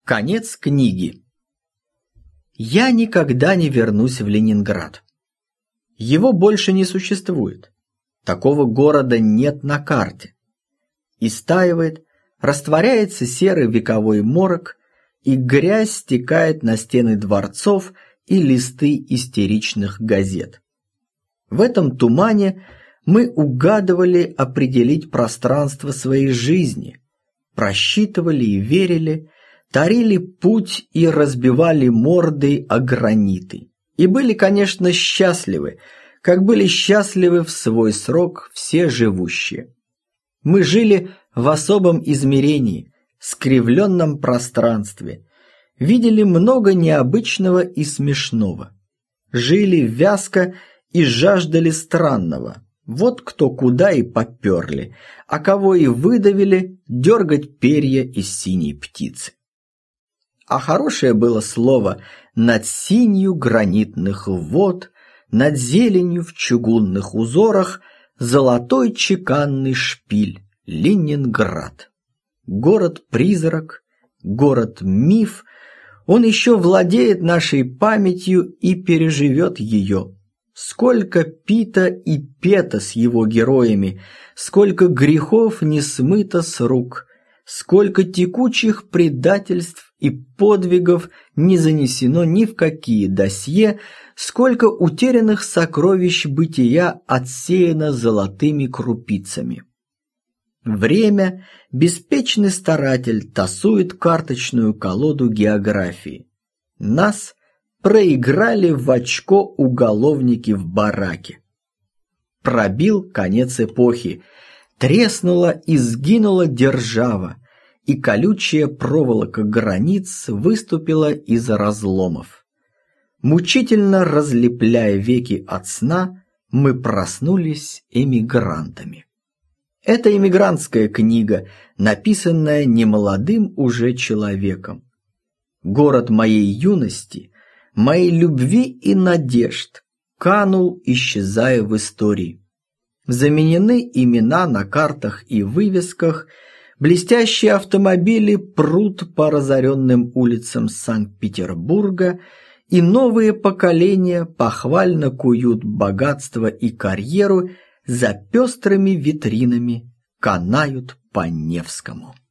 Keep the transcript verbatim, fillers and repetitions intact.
Конец книги. Я никогда не вернусь в Ленинград. Его больше не существует. Такого города нет на карте. Истаивает, растворяется серый вековой морок, и грязь стекает на стены дворцов и листы истеричных газет. В этом тумане мы угадывали определить пространство своей жизни, просчитывали и верили, тарили путь и разбивали морды о граниты. И были, конечно, счастливы, как были счастливы в свой срок все живущие. Мы жили в особом измерении, скривленном пространстве, видели много необычного и смешного, жили вязко и жаждали странного. Вот кто куда и поперли, а кого и выдавили дергать перья из синей птицы. А хорошее было слово над синью гранитных вод, над зеленью в чугунных узорах, золотой чеканный шпиль — Ленинград. Город-призрак, город-миф, он еще владеет нашей памятью и переживет ее. Сколько пита и пета с его героями, сколько грехов не смыто с рук, сколько текучих предательств и подвигов не занесено ни в какие досье, сколько утерянных сокровищ бытия отсеяно золотыми крупицами. Время, беспечный старатель, тасует карточную колоду географии. Нас проиграли в очко уголовники в бараке. Пробил конец эпохи, треснула и сгинула держава, и колючая проволока границ выступила из разломов. Мучительно разлепляя веки от сна, мы проснулись эмигрантами. Это эмигрантская книга, написанная немолодым уже человеком. Город моей юности, моей любви и надежд канул, исчезая в истории. Заменены имена на картах и вывесках, блестящие автомобили прут по разоренным улицам Санкт-Петербурга, и новые поколения похвально куют богатство и карьеру, за пестрыми витринами канают по Невскому.